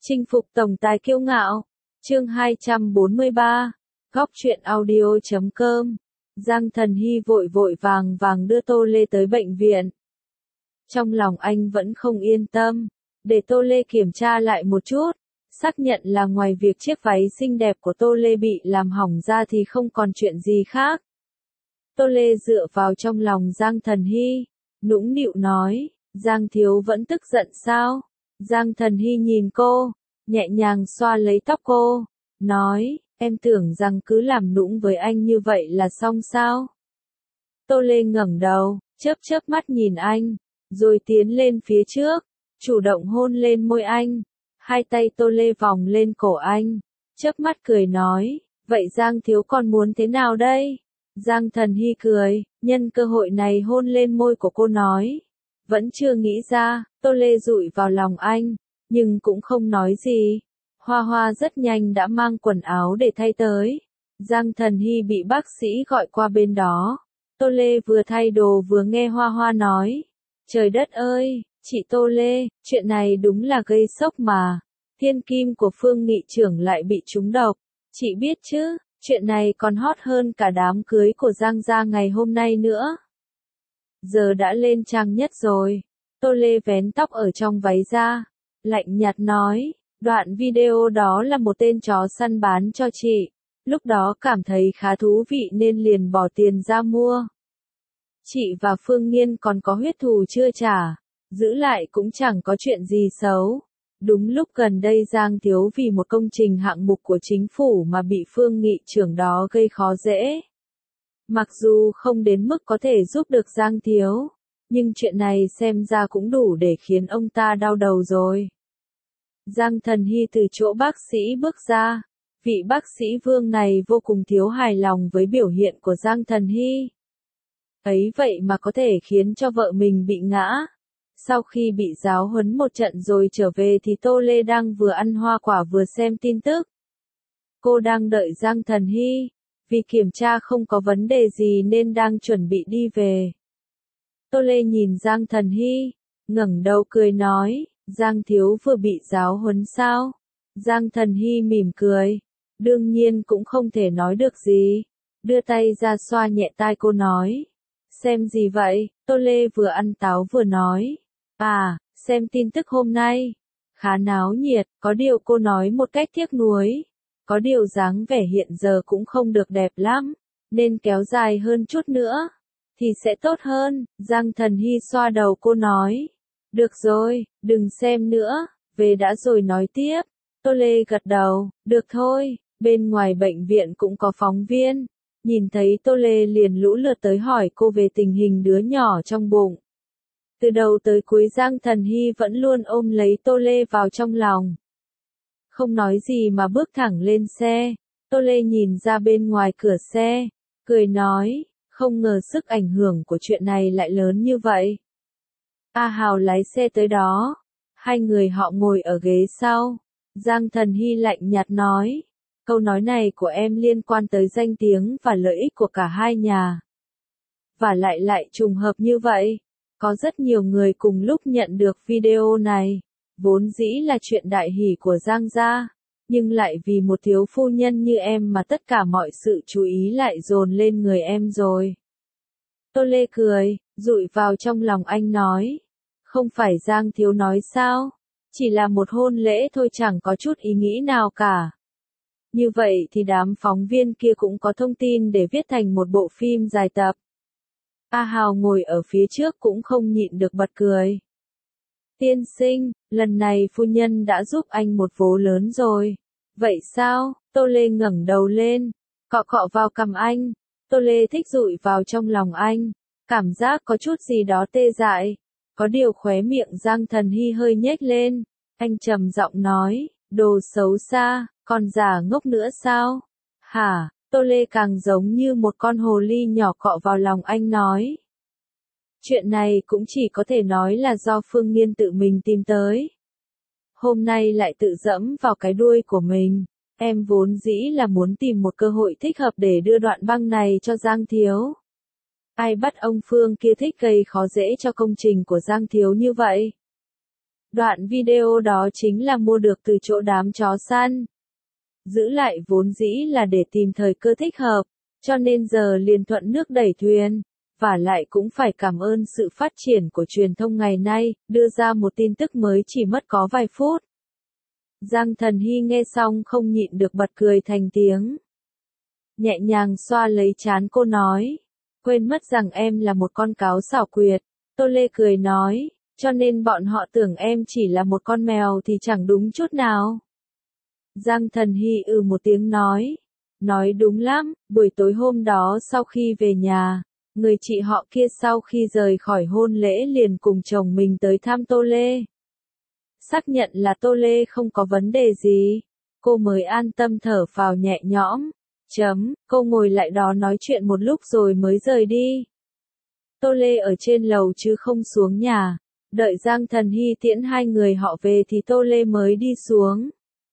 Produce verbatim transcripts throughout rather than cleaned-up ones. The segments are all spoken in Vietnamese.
Chinh phục tổng tài kiêu ngạo. Chương hai trăm bốn mươi ba. Góc truyện audio chấm com. Giang Thần Hy vội vội vàng vàng đưa Tô Lê tới bệnh viện. Trong lòng anh vẫn không yên tâm, để Tô Lê kiểm tra lại một chút, xác nhận là ngoài việc chiếc váy xinh đẹp của Tô Lê bị làm hỏng ra thì không còn chuyện gì khác. Tô Lê dựa vào trong lòng Giang Thần Hy, nũng nịu nói, Giang thiếu vẫn tức giận sao? Giang Thần Hy nhìn cô, nhẹ nhàng xoa lấy tóc cô, nói, em tưởng rằng cứ làm nũng với anh như vậy là xong sao? Tô Lê ngẩng đầu, chớp chớp mắt nhìn anh, rồi tiến lên phía trước, chủ động hôn lên môi anh. Hai tay Tô Lê vòng lên cổ anh, chớp mắt cười nói, vậy Giang thiếu còn muốn thế nào đây? Giang Thần Hy cười, nhân cơ hội này hôn lên môi của cô nói, vẫn chưa nghĩ ra. Tô Lê dụi vào lòng anh, nhưng cũng không nói gì. Hoa Hoa rất nhanh đã mang quần áo để thay tới. Giang Thần Hy bị bác sĩ gọi qua bên đó. Tô Lê vừa thay đồ vừa nghe Hoa Hoa nói, trời đất ơi, chị Tô Lê, chuyện này đúng là gây sốc mà. Thiên kim của Phương Nghị trưởng lại bị trúng độc. Chị biết chứ, chuyện này còn hot hơn cả đám cưới của Giang gia ngày hôm nay nữa. Giờ đã lên trang nhất rồi. Tô Lê vén tóc ở trong váy ra, lạnh nhạt nói, đoạn video đó là một tên chó săn bán cho chị. Lúc đó cảm thấy khá thú vị nên liền bỏ tiền ra mua. Chị và Phương Nghiên còn có huyết thù chưa trả, giữ lại cũng chẳng có chuyện gì xấu. Đúng lúc gần đây Giang thiếu vì một công trình hạng mục của chính phủ mà bị Phương Nghị trưởng đó gây khó dễ. Mặc dù không đến mức có thể giúp được Giang thiếu, nhưng chuyện này xem ra cũng đủ để khiến ông ta đau đầu rồi. Giang Thần Hy từ chỗ bác sĩ bước ra. Vị bác sĩ Vương này vô cùng thiếu hài lòng với biểu hiện của Giang Thần Hy. Ấy vậy mà có thể khiến cho vợ mình bị ngã. Sau khi bị giáo huấn một trận rồi trở về thì Tô Lê đang vừa ăn hoa quả vừa xem tin tức. Cô đang đợi Giang Thần Hy, vì kiểm tra không có vấn đề gì nên đang chuẩn bị đi về. Tô Lê nhìn Giang Thần Hy, ngẩng đầu cười nói, Giang thiếu vừa bị giáo huấn sao? Giang Thần Hy mỉm cười, đương nhiên cũng không thể nói được gì, đưa tay ra xoa nhẹ tai cô nói, xem gì vậy? Tô Lê vừa ăn táo vừa nói, à, xem tin tức hôm nay, khá náo nhiệt, có điều cô nói một cách tiếc nuối, có điều dáng vẻ hiện giờ cũng không được đẹp lắm, nên kéo dài hơn chút nữa, thì sẽ tốt hơn. Giang Thần Hy xoa đầu cô nói, được rồi, đừng xem nữa, về đã rồi nói tiếp. Tô Lê gật đầu, được thôi. Bên ngoài bệnh viện cũng có phóng viên, nhìn thấy Tô Lê liền lũ lượt tới hỏi cô về tình hình đứa nhỏ trong bụng. Từ đầu tới cuối Giang Thần Hy vẫn luôn ôm lấy Tô Lê vào trong lòng. Không nói gì mà bước thẳng lên xe. Tô Lê nhìn ra bên ngoài cửa xe, cười nói, không ngờ sức ảnh hưởng của chuyện này lại lớn như vậy. A Hào lái xe tới đó, hai người họ ngồi ở ghế sau. Giang Thần Hy lạnh nhạt nói, câu nói này của em liên quan tới danh tiếng và lợi ích của cả hai nhà. Và lại lại trùng hợp như vậy, có rất nhiều người cùng lúc nhận được video này, vốn dĩ là chuyện đại hỷ của Giang gia, nhưng lại vì một thiếu phu nhân như em mà tất cả mọi sự chú ý lại dồn lên người em rồi. Tô Lê cười, dụi vào trong lòng anh nói, không phải Giang thiếu nói sao? Chỉ là một hôn lễ thôi, chẳng có chút ý nghĩ nào cả. Như vậy thì đám phóng viên kia cũng có thông tin để viết thành một bộ phim dài tập. A Hào ngồi ở phía trước cũng không nhịn được bật cười. Tiên sinh, lần này phu nhân đã giúp anh một vố lớn rồi. Vậy sao? Tô Lê ngẩng đầu lên, cọ cọ vào cằm anh. Tô Lê thích dụi vào trong lòng anh, cảm giác có chút gì đó tê dại. Có điều khóe miệng Giang Thần Hy hơi nhếch lên, anh trầm giọng nói, đồ xấu xa, còn giả ngốc nữa sao? Hả? Tô Lê càng giống như một con hồ ly nhỏ cọ vào lòng anh nói. Chuyện này cũng chỉ có thể nói là do Phương Nghiên tự mình tìm tới. Hôm nay lại tự dẫm vào cái đuôi của mình, em vốn dĩ là muốn tìm một cơ hội thích hợp để đưa đoạn băng này cho Giang thiếu. Ai bắt ông Phương kia thích gây khó dễ cho công trình của Giang thiếu như vậy? Đoạn video đó chính là mua được từ chỗ đám chó săn. Giữ lại vốn dĩ là để tìm thời cơ thích hợp, cho nên giờ liền thuận nước đẩy thuyền. Và lại cũng phải cảm ơn sự phát triển của truyền thông ngày nay, đưa ra một tin tức mới chỉ mất có vài phút. Giang Thần Hy nghe xong không nhịn được bật cười thành tiếng. Nhẹ nhàng xoa lấy trán cô nói. Quên mất rằng em là một con cáo xảo quyệt. Tô Lê cười nói, cho nên bọn họ tưởng em chỉ là một con mèo thì chẳng đúng chút nào. Giang Thần Hy ừ một tiếng nói. Nói đúng lắm, buổi tối hôm đó sau khi về nhà, người chị họ kia sau khi rời khỏi hôn lễ liền cùng chồng mình tới thăm Tô Lê. Xác nhận là Tô Lê không có vấn đề gì, cô mới an tâm thở phào nhẹ nhõm. Chấm, cô ngồi lại đó nói chuyện một lúc rồi mới rời đi. Tô Lê ở trên lầu chứ không xuống nhà, đợi Giang Thần Hy tiễn hai người họ về thì Tô Lê mới đi xuống.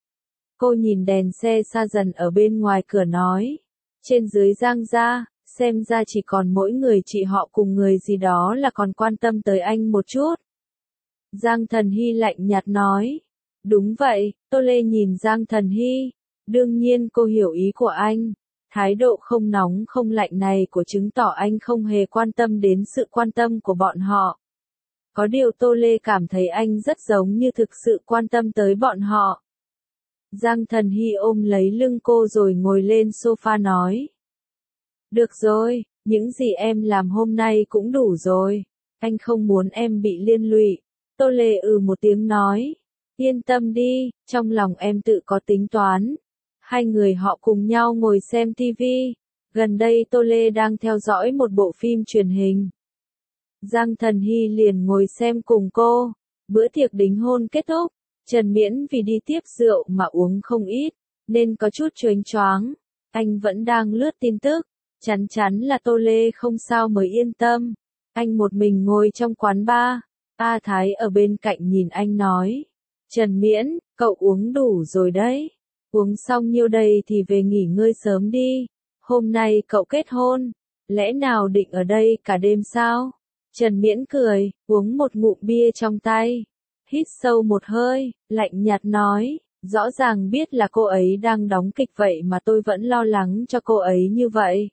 Cô nhìn đèn xe xa dần ở bên ngoài cửa nói, trên dưới Giang gia, xem ra chỉ còn mỗi người chị họ cùng người gì đó là còn quan tâm tới anh một chút. Giang Thần Hy lạnh nhạt nói, đúng vậy. Tô Lê nhìn Giang Thần Hy, đương nhiên cô hiểu ý của anh. Thái độ không nóng không lạnh này của chứng tỏ anh không hề quan tâm đến sự quan tâm của bọn họ. Có điều Tô Lê cảm thấy anh rất giống như thực sự quan tâm tới bọn họ. Giang Thần Hy ôm lấy lưng cô rồi ngồi lên sofa nói. Được rồi, những gì em làm hôm nay cũng đủ rồi. Anh không muốn em bị liên lụy. Tô Lê ừ một tiếng nói. Yên tâm đi, trong lòng em tự có tính toán. Hai người họ cùng nhau ngồi xem tivi. Gần đây Tô Lê đang theo dõi một bộ phim truyền hình. Giang Thần Hy liền ngồi xem cùng cô. Bữa tiệc đính hôn kết thúc. Trần Miễn vì đi tiếp rượu mà uống không ít, nên có chút choáng choáng. Anh vẫn đang lướt tin tức. Chắn chắn là Tô Lê không sao mới yên tâm. Anh một mình ngồi trong quán bar. A Thái ở bên cạnh nhìn anh nói. Trần Miễn, cậu uống đủ rồi đấy. Uống xong nhiêu đây thì về nghỉ ngơi sớm đi. Hôm nay cậu kết hôn. Lẽ nào định ở đây cả đêm sao? Trần Miễn cười, uống một ngụm bia trong tay. Hít sâu một hơi, lạnh nhạt nói. Rõ ràng biết là cô ấy đang đóng kịch vậy mà tôi vẫn lo lắng cho cô ấy như vậy.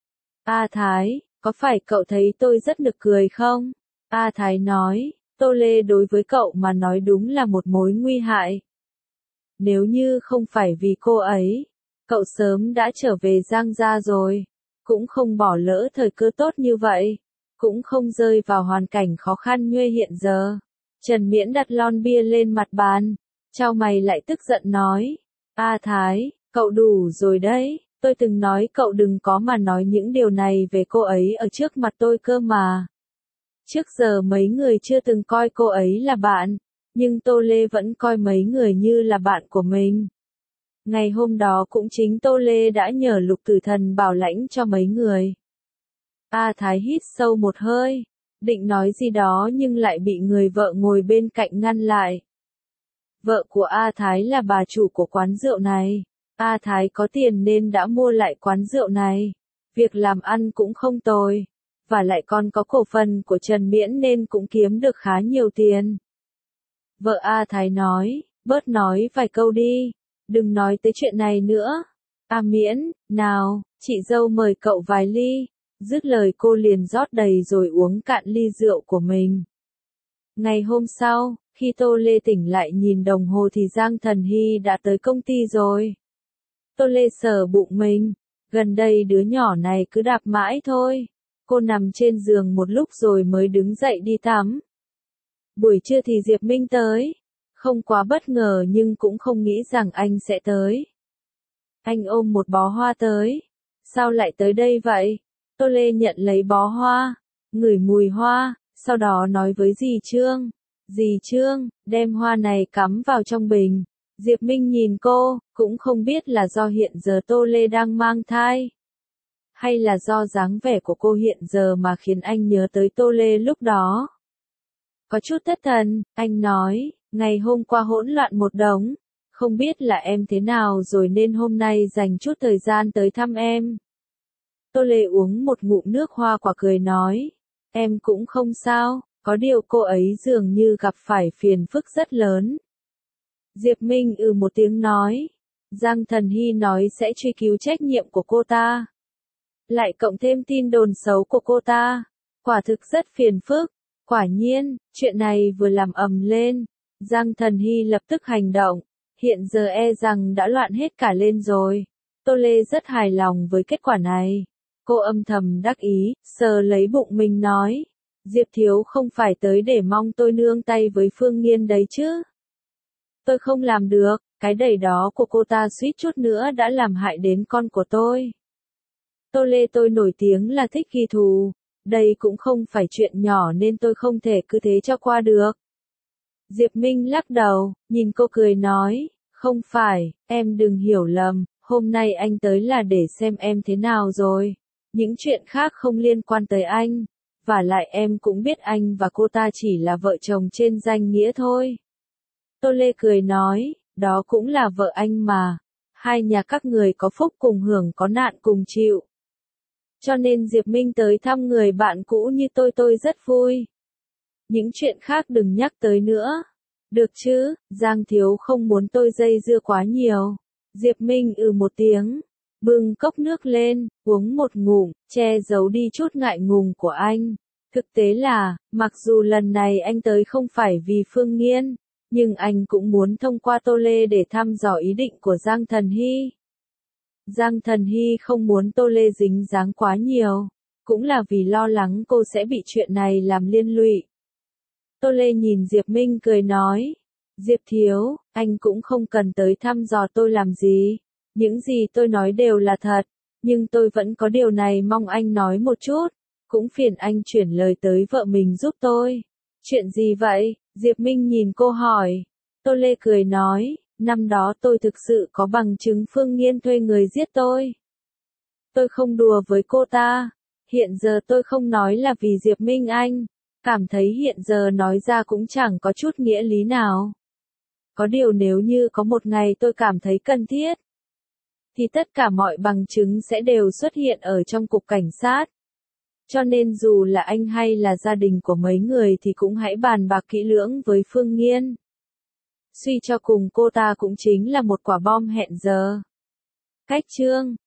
A Thái, có phải cậu thấy tôi rất nực cười không? A Thái nói, Tô Lê đối với cậu mà nói đúng là một mối nguy hại. Nếu như không phải vì cô ấy, cậu sớm đã trở về Giang gia rồi, cũng không bỏ lỡ thời cơ tốt như vậy, cũng không rơi vào hoàn cảnh khó khăn như hiện giờ. Trần Miễn đặt lon bia lên mặt bàn, chau mày lại tức giận nói, A Thái, cậu đủ rồi đấy. Tôi từng nói cậu đừng có mà nói những điều này về cô ấy ở trước mặt tôi cơ mà. Trước giờ mấy người chưa từng coi cô ấy là bạn, nhưng Tô Lê vẫn coi mấy người như là bạn của mình. Ngày hôm đó cũng chính Tô Lê đã nhờ Lục Tử Thần bảo lãnh cho mấy người. A Thái hít sâu một hơi, định nói gì đó nhưng lại bị người vợ ngồi bên cạnh ngăn lại. Vợ của A Thái là bà chủ của quán rượu này. A Thái có tiền nên đã mua lại quán rượu này. Việc làm ăn cũng không tồi. Và lại còn có cổ phần của Trần Miễn nên cũng kiếm được khá nhiều tiền. Vợ A Thái nói, bớt nói vài câu đi. Đừng nói tới chuyện này nữa. A Miễn, nào, chị dâu mời cậu vài ly. Dứt lời cô liền rót đầy rồi uống cạn ly rượu của mình. Ngày hôm sau, khi Tô Lê tỉnh lại nhìn đồng hồ thì Giang Thần Hy đã tới công ty rồi. Tô Lê sờ bụng mình, gần đây đứa nhỏ này cứ đạp mãi thôi. Cô nằm trên giường một lúc rồi mới đứng dậy đi tắm. Buổi trưa thì Diệp Minh tới, không quá bất ngờ nhưng cũng không nghĩ rằng anh sẽ tới. Anh ôm một bó hoa tới. Sao lại tới đây vậy? Tô Lê nhận lấy bó hoa, ngửi mùi hoa, sau đó nói với dì Trương. Dì Trương, đem hoa này cắm vào trong bình. Diệp Minh nhìn cô, cũng không biết là do hiện giờ Tô Lê đang mang thai. Hay là do dáng vẻ của cô hiện giờ mà khiến anh nhớ tới Tô Lê lúc đó. Có chút thất thần, anh nói, ngày hôm qua hỗn loạn một đống. Không biết là em thế nào rồi nên hôm nay dành chút thời gian tới thăm em. Tô Lê uống một ngụm nước hoa quả cười nói, em cũng không sao, Có điều cô ấy dường như gặp phải phiền phức rất lớn. Diệp Minh ừ một tiếng nói. Giang Thần Hy nói sẽ truy cứu trách nhiệm của cô ta. Lại cộng thêm tin đồn xấu của cô ta. Quả thực rất phiền phức. Quả nhiên, chuyện này vừa làm ầm lên. Giang Thần Hy lập tức hành động. Hiện giờ e rằng đã loạn hết cả lên rồi. Tô Lê rất hài lòng với kết quả này. Cô âm thầm đắc ý, sờ lấy bụng mình nói. Diệp Thiếu không phải tới để mong tôi nương tay với Phương Nghiên đấy chứ. Tôi không làm được, cái đẩy đó của cô ta suýt chút nữa đã làm hại đến con của tôi. Tô Lê tôi nổi tiếng là thích ghi thù, đây cũng không phải chuyện nhỏ nên tôi không thể cứ thế cho qua được. Diệp Minh lắc đầu, nhìn cô cười nói, không phải, em đừng hiểu lầm, hôm nay anh tới là để xem em thế nào rồi. Những chuyện khác không liên quan tới anh, và lại em cũng biết anh và cô ta chỉ là vợ chồng trên danh nghĩa thôi. Tô Lê cười nói, đó cũng là vợ anh mà, hai nhà các người có phúc cùng hưởng có nạn cùng chịu. Cho nên Diệp Minh tới thăm người bạn cũ như tôi tôi rất vui. Những chuyện khác đừng nhắc tới nữa. Được chứ, Giang Thiếu không muốn tôi dây dưa quá nhiều. Diệp Minh ừ một tiếng, bưng cốc nước lên, uống một ngụm, che giấu đi chút ngại ngùng của anh. Thực tế là, mặc dù lần này anh tới không phải vì Phương Nghiên, nhưng anh cũng muốn thông qua Tô Lê để thăm dò ý định của Giang Thần Hy. Giang Thần Hy không muốn Tô Lê dính dáng quá nhiều, cũng là vì lo lắng cô sẽ bị chuyện này làm liên lụy. Tô Lê nhìn Diệp Minh cười nói, Diệp Thiếu, anh cũng không cần tới thăm dò tôi làm gì, những gì tôi nói đều là thật, nhưng tôi vẫn có điều này mong anh nói một chút, cũng phiền anh chuyển lời tới vợ mình giúp tôi. Chuyện gì vậy? Diệp Minh nhìn cô hỏi. Tô Lê cười nói, năm đó tôi thực sự có bằng chứng Phương Nghiên thuê người giết tôi. Tôi không đùa với cô ta, hiện giờ tôi không nói là vì Diệp Minh anh, cảm thấy hiện giờ nói ra cũng chẳng có chút nghĩa lý nào. Có điều nếu như có một ngày tôi cảm thấy cần thiết, thì tất cả mọi bằng chứng sẽ đều xuất hiện ở trong cục cảnh sát. Cho nên dù là anh hay là gia đình của mấy người thì cũng hãy bàn bạc kỹ lưỡng với Phương Nghiên. Suy cho cùng cô ta cũng chính là một quả bom hẹn giờ. Cách chương